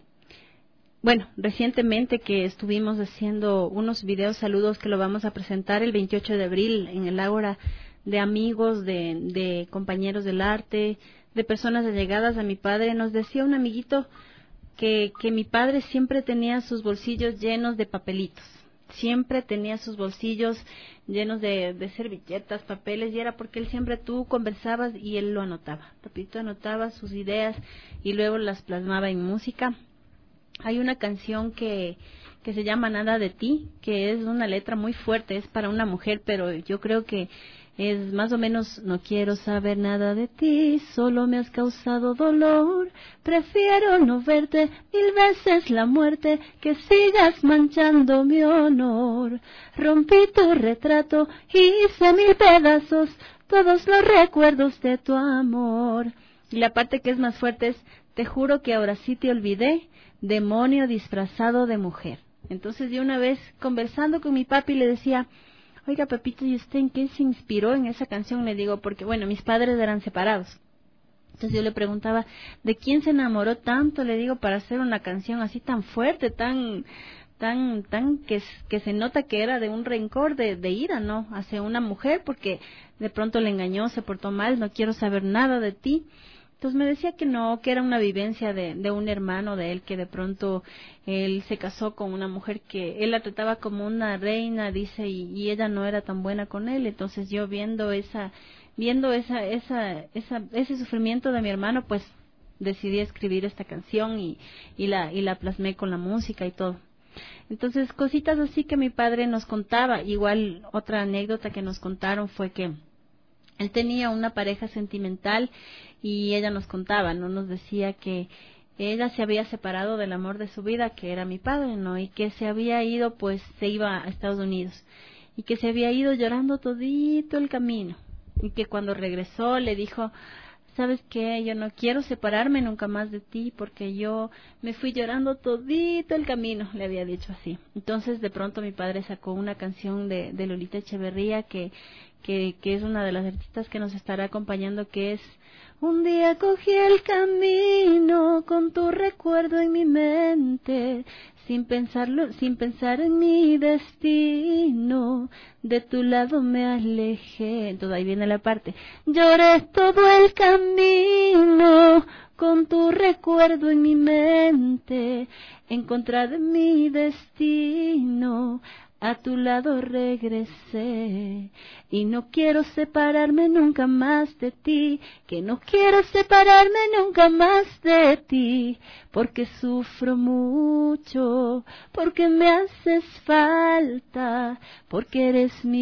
recientemente que estuvimos haciendo unos videos saludos que lo vamos a presentar el 28 de abril en el Ágora de amigos, de compañeros del arte, de personas allegadas a mi padre, nos decía un amiguito que mi padre siempre tenía sus bolsillos llenos de papelitos, siempre tenía sus bolsillos llenos de servilletas, papeles, y era porque él siempre, tú conversabas y él lo anotaba, papito anotaba sus ideas y luego las plasmaba en música. Hay una canción que se llama Nada de ti, que es una letra muy fuerte, es para una mujer, pero yo creo que es más o menos: no quiero saber nada de ti, solo me has causado dolor, prefiero no verte, 1000 veces la muerte, que sigas manchando mi honor. Rompí tu retrato, hice 1000 pedazos, todos los recuerdos de tu amor. Y la parte que es más fuerte es: te juro que ahora sí te olvidé, demonio disfrazado de mujer. Entonces yo una vez conversando con mi papi le decía: oiga, papito, ¿y usted en qué se inspiró en esa canción? Le digo, porque mis padres eran separados. Entonces yo le preguntaba, ¿de quién se enamoró tanto? Le digo, para hacer una canción así tan fuerte, tan que se nota que era de un rencor, de ira, ¿no? Hacia una mujer, porque de pronto le engañó, se portó mal, no quiero saber nada de ti. Entonces me decía que no, que era una vivencia de un hermano de él, que de pronto él se casó con una mujer que él la trataba como una reina, dice, y ella no era tan buena con él. Entonces yo viendo ese sufrimiento de mi hermano, pues decidí escribir esta canción y la plasmé con la música y todo. Entonces cositas así que mi padre nos contaba. Igual otra anécdota que nos contaron fue que él tenía una pareja sentimental y ella nos contaba, ¿no? Nos decía que ella se había separado del amor de su vida, que era mi padre, ¿no? Y que se había ido, pues se iba a Estados Unidos, y que se había ido llorando todito el camino, y que cuando regresó le dijo: ¿sabes qué? Yo no quiero separarme nunca más de ti, porque yo me fui llorando todito el camino, le había dicho así. Entonces de pronto mi padre sacó una canción de Lolita Echeverría, que es una de las artistas que nos estará acompañando, que es: un día cogí el camino con tu recuerdo en mi mente, sin pensar en mi destino, de tu lado me alejé. Entonces ahí viene la parte: lloré todo el camino con tu recuerdo en mi mente, en contra de mi destino, a tu lado regresé, y no quiero separarme nunca más de ti, que no quiero separarme nunca más de ti, porque sufro mucho, porque me haces falta, porque eres mi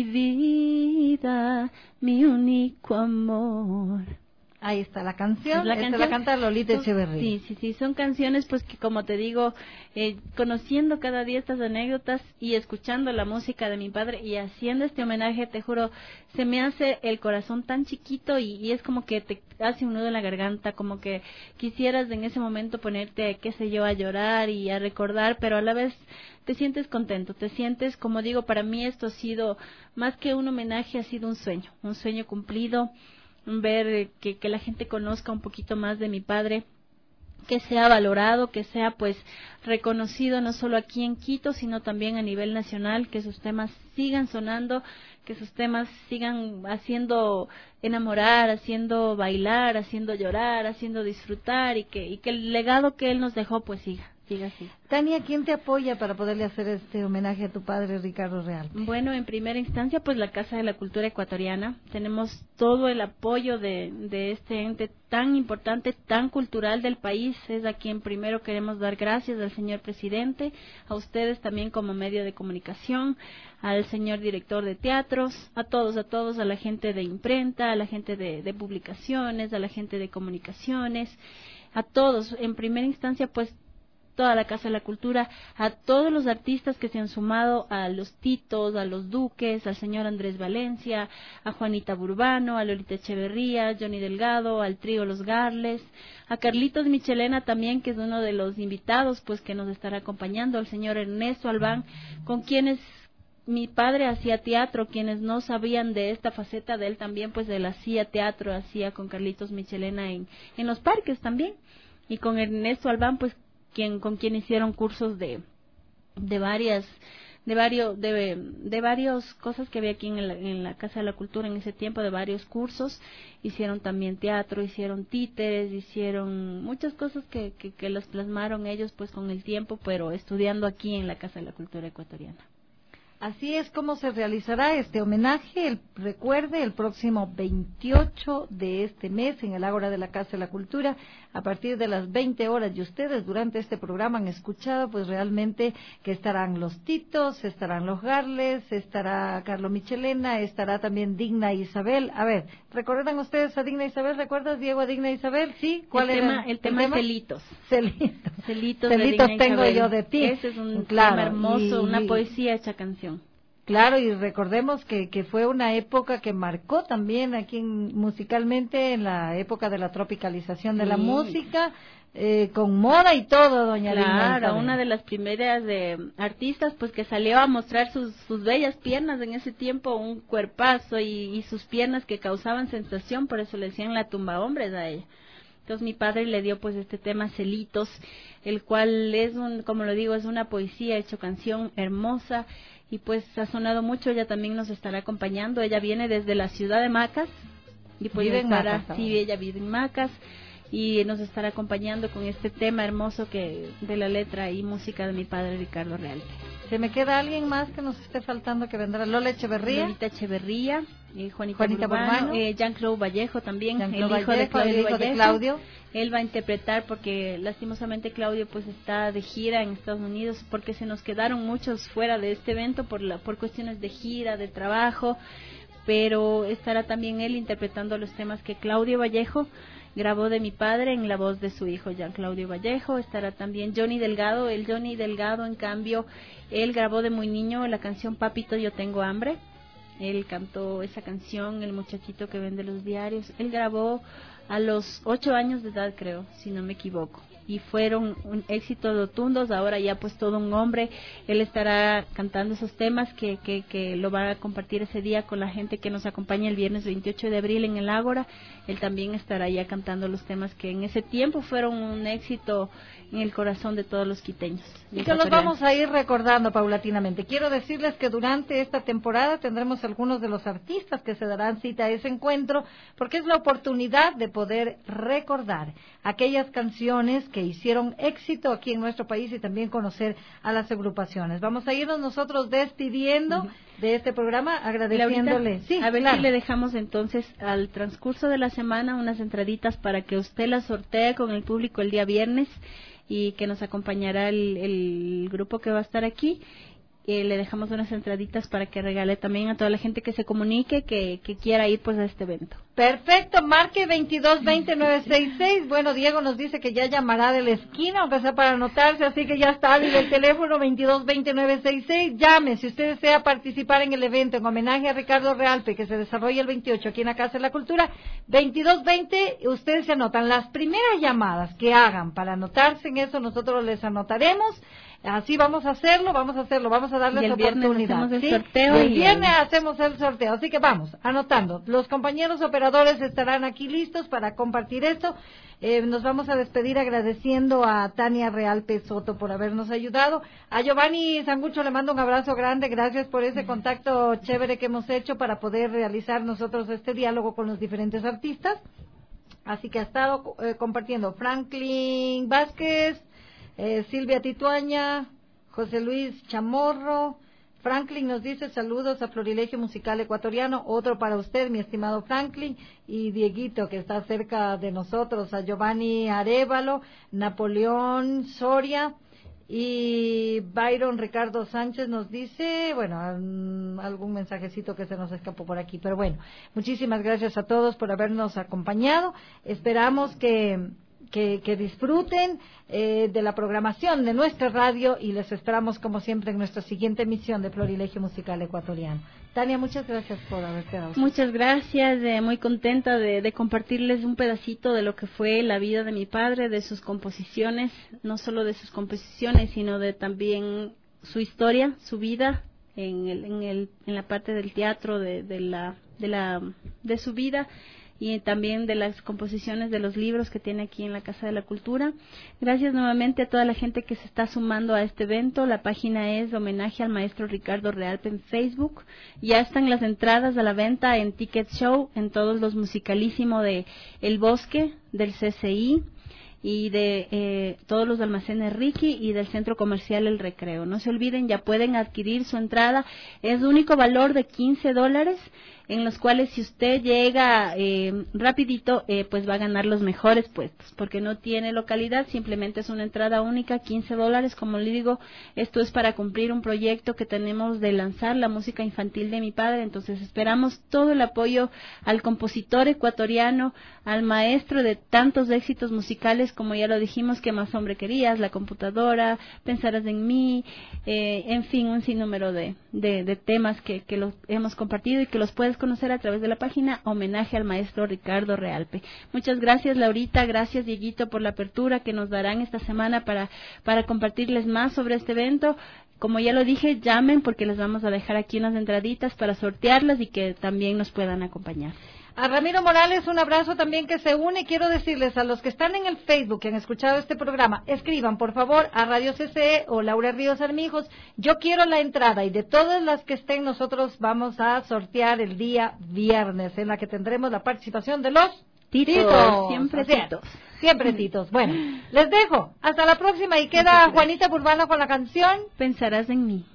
vida, mi único amor. Ahí está la canción, la canta Lolita Echeverría. Sí, son canciones pues que, como te digo, conociendo cada día estas anécdotas y escuchando la música de mi padre y haciendo este homenaje, te juro, se me hace el corazón tan chiquito y es como que te hace un nudo en la garganta, como que quisieras en ese momento ponerte, qué sé yo, a llorar y a recordar, pero a la vez te sientes contento, te sientes, como digo, para mí esto ha sido más que un homenaje, ha sido un sueño cumplido. Ver que la gente conozca un poquito más de mi padre, que sea valorado, que sea pues reconocido no solo aquí en Quito, sino también a nivel nacional, que sus temas sigan sonando, que sus temas sigan haciendo enamorar, haciendo bailar, haciendo llorar, haciendo disfrutar, y que el legado que él nos dejó pues siga así. Tania, ¿quién te apoya para poderle hacer este homenaje a tu padre Ricardo Real? Bueno, en primera instancia, pues la Casa de la Cultura Ecuatoriana. Tenemos todo el apoyo de este ente tan importante, tan cultural del país. Es a quien primero queremos dar gracias, al señor presidente, a ustedes también como medio de comunicación, al señor director de teatros, a todos, a la gente de imprenta, a la gente de publicaciones, a la gente de comunicaciones, a todos. En primera instancia, pues toda la Casa de la Cultura, a todos los artistas que se han sumado, a los Titos, a los Duques, al señor Andrés Valencia, a Juanita Burbano, a Lolita Echeverría, a Johnny Delgado, al trío Los Garles, a Carlitos Michelena también, que es uno de los invitados pues que nos estará acompañando, al señor Ernesto Albán, con quienes mi padre hacía teatro. Quienes no sabían de esta faceta de él también, pues él hacía teatro, hacía con Carlitos Michelena en los parques también, y con Ernesto Albán pues con quien hicieron cursos de varias cosas que había aquí en la Casa de la Cultura en ese tiempo, de varios cursos. Hicieron también teatro, hicieron títeres, hicieron muchas cosas que las plasmaron ellos pues con el tiempo, pero estudiando aquí en la Casa de la Cultura Ecuatoriana. Así es como se realizará este homenaje, recuerde, el próximo 28 de este mes en el Ágora de la Casa de la Cultura, a partir de las 20 horas. Y ustedes durante este programa han escuchado pues realmente que estarán los Titos, estarán los Garles, estará Carlos Michelena, estará también Digna Isabel. A ver, ¿recuerdan ustedes a Digna Isabel? ¿Recuerdas, Diego, a Digna Isabel? Sí. ¿Cuál era el tema? Celitos. Celitos de tengo Isabel. yo de ti. Ese es un tema hermoso, una poesía hecha canción. Claro, y recordemos que fue una época que marcó también aquí musicalmente, en la época de la tropicalización de la música, con moda y todo, doña Digna. Claro, una de las primeras artistas pues que salió a mostrar sus bellas piernas en ese tiempo, un cuerpazo y sus piernas que causaban sensación, por eso le decían la tumba hombres a ella. Entonces mi padre le dio pues este tema Celitos, el cual es como lo digo, es una poesía hecho canción hermosa. Y pues ha sonado mucho. Ella también nos estará acompañando. Ella viene desde la ciudad de Macas y pues ella vive en Macas y nos estará acompañando con este tema hermoso de la letra y música de mi padre Ricardo Real. ¿Se me queda alguien más que nos esté faltando que vendrá? Lola Echeverría. Lolita Echeverría, Juanita Burbano, Jean-Claude Vallejo también, el hijo de Claudio. Él va a interpretar porque lastimosamente Claudio pues está de gira en Estados Unidos, porque se nos quedaron muchos fuera de este evento por cuestiones de gira, de trabajo, pero estará también él interpretando los temas que Claudio Vallejo grabó de mi padre en la voz de su hijo Jean Claudio Vallejo. Estará también Johnny Delgado. El Johnny Delgado, en cambio, él grabó de muy niño la canción Papito Yo Tengo Hambre. Él cantó esa canción, El Muchachito que Vende los Diarios. Él grabó a los 8 años de edad, creo, si no me equivoco. Y fueron un éxito rotundos. Ahora ya pues todo un hombre. Él estará cantando esos temas que lo va a compartir ese día con la gente que nos acompaña el viernes 28 de abril en el Ágora. Él también estará ya cantando los temas que en ese tiempo fueron un éxito en el corazón de todos los quiteños. Y que los vamos a ir recordando paulatinamente. Quiero decirles que durante esta temporada tendremos algunos de los artistas que se darán cita a ese encuentro, porque es la oportunidad de poder recordar aquellas canciones que hicieron éxito aquí en nuestro país y también conocer a las agrupaciones. Vamos a irnos nosotros despidiendo de este programa, agradeciéndole. Sí, a ver si le dejamos entonces al transcurso de la semana unas entraditas para que usted las sortee con el público el día viernes, y que nos acompañará el grupo que va a estar aquí. Le dejamos unas entraditas para que regale también a toda la gente que se comunique, que quiera ir pues a este evento. Perfecto, marque 2220-966. Bueno, Diego nos dice que ya llamará de la esquina, aunque sea para anotarse, así que ya está hábil el teléfono 2220-966. Llame si usted desea participar en el evento en homenaje a Ricardo Realpe, que se desarrolla el 28 aquí en la Casa de la Cultura. 2220, ustedes se anotan. Las primeras llamadas que hagan para anotarse en eso, nosotros les anotaremos. Así vamos a hacerlo, vamos a darles la oportunidad. El sorteo el viernes hacemos el sorteo, así que vamos, anotando. Los compañeros operadores estarán aquí listos para compartir esto. Nos vamos a despedir agradeciendo a Tania Realpe Soto por habernos ayudado. A Giovanni Sangucho le mando un abrazo grande, gracias por ese contacto chévere que hemos hecho para poder realizar nosotros este diálogo con los diferentes artistas. Así que ha estado compartiendo Franklin Vázquez, Silvia Tituaña, José Luis Chamorro, Franklin nos dice saludos a Florilegio Musical Ecuatoriano, otro para usted, mi estimado Franklin, y Dieguito, que está cerca de nosotros, a Giovanni Arévalo, Napoleón Soria, y Byron Ricardo Sánchez nos dice, bueno, algún mensajecito que se nos escapó por aquí, pero bueno, muchísimas gracias a todos por habernos acompañado. Esperamos que disfruten de la programación de nuestra radio y les esperamos como siempre en nuestra siguiente emisión de Florilegio Musical Ecuatoriano. Tania, muchas gracias por haberte dado. Muchas gracias, muy contenta de compartirles un pedacito de lo que fue la vida de mi padre, de sus composiciones, no solo de sus composiciones, sino de también su historia, su vida en la parte del teatro, de su vida, y también de las composiciones de los libros que tiene aquí en la Casa de la Cultura. Gracias nuevamente a toda la gente que se está sumando a este evento. La página es Homenaje al Maestro Ricardo Realpe en Facebook. Ya están las entradas a la venta en Ticket Show, en todos los Musicalísimo de El Bosque, del CCI y de todos los almacenes Ricky y del Centro Comercial El Recreo. No se olviden, ya pueden adquirir su entrada. Es de único valor de $15, en los cuales si usted llega rapidito, pues va a ganar los mejores puestos, porque no tiene localidad, simplemente es una entrada única, $15. Como le digo, esto es para cumplir un proyecto que tenemos de lanzar la música infantil de mi padre. Entonces esperamos todo el apoyo al compositor ecuatoriano, al maestro de tantos éxitos musicales, como ya lo dijimos, ¿Qué más hombre querías?, La computadora, Pensarás en mí, en fin, un sinnúmero de temas que los hemos compartido y que los puedes conocer a través de la página Homenaje al Maestro Ricardo Realpe. Muchas gracias, Laurita, gracias, Dieguito, por la apertura que nos darán esta semana para compartirles más sobre este evento. Como ya lo dije, llamen porque les vamos a dejar aquí unas entraditas para sortearlas y que también nos puedan acompañar. A Ramiro Morales, un abrazo también que se une. Quiero decirles a los que están en el Facebook, que han escuchado este programa, escriban por favor a Radio CCE o Laura Ríos Armijos, yo quiero la entrada, y de todas las que estén nosotros vamos a sortear el día viernes, en la que tendremos la participación de los Titos. Siempre Titos. Siempre Titos. Bueno, les dejo. Hasta la próxima y queda Juanita Burbano con la canción Pensarás en mí.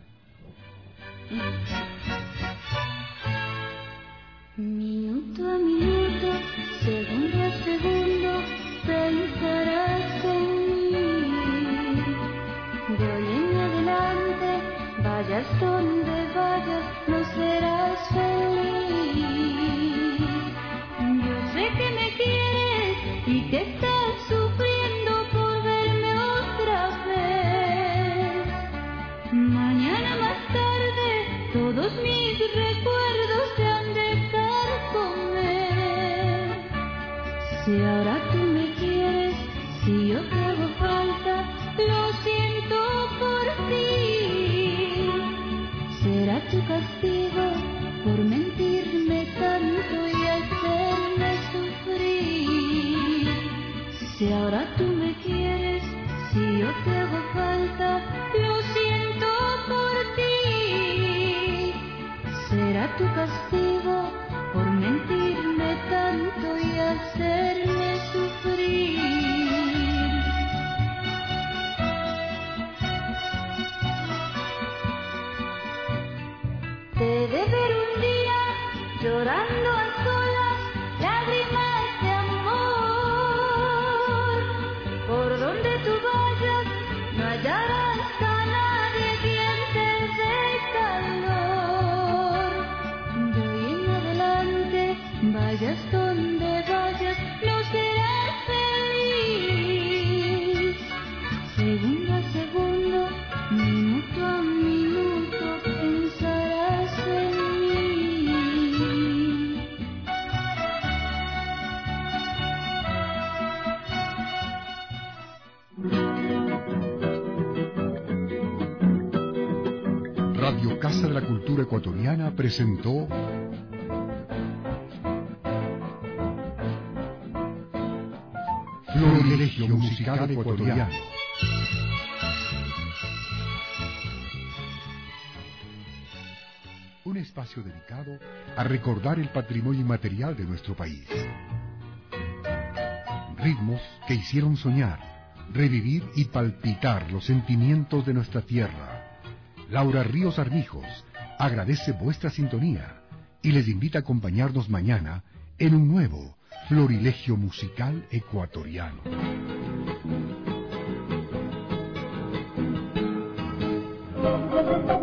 Minuto a minuto, segundo a segundo, pensarás en mí. De hoy en adelante, vayas donde vayas, no serás feliz. Yo sé que me quieres y que estás sufriendo por verme otra vez. Mañana más tarde, todos mis recuerdos se han de si ahora tú me quieres, si yo te hago falta, lo siento por ti. Será tu castigo por mentirme tanto y hacerme sufrir. Si ahora tú me quieres, si yo te hago falta, lo siento por ti. Será tu castigo por mentirme tanto y hacerme sufrir. Te de ver un día llorando a solas, lágrimas de amor. Por donde tú vayas no hallarás a nadie quien te dé calor. De hoy en adelante, vayas donde vayas, no serás feliz. Segundo a segundo, minuto a minuto, pensarás en mí. Radio Casa de la Cultura Ecuatoriana presentó Florilegio Musical Ecuatoriano. Un espacio dedicado a recordar el patrimonio inmaterial de nuestro país. Ritmos que hicieron soñar, revivir y palpitar los sentimientos de nuestra tierra. Laura Ríos Armijos agradece vuestra sintonía y les invita a acompañarnos mañana en un nuevo Florilegio Musical Ecuatoriano.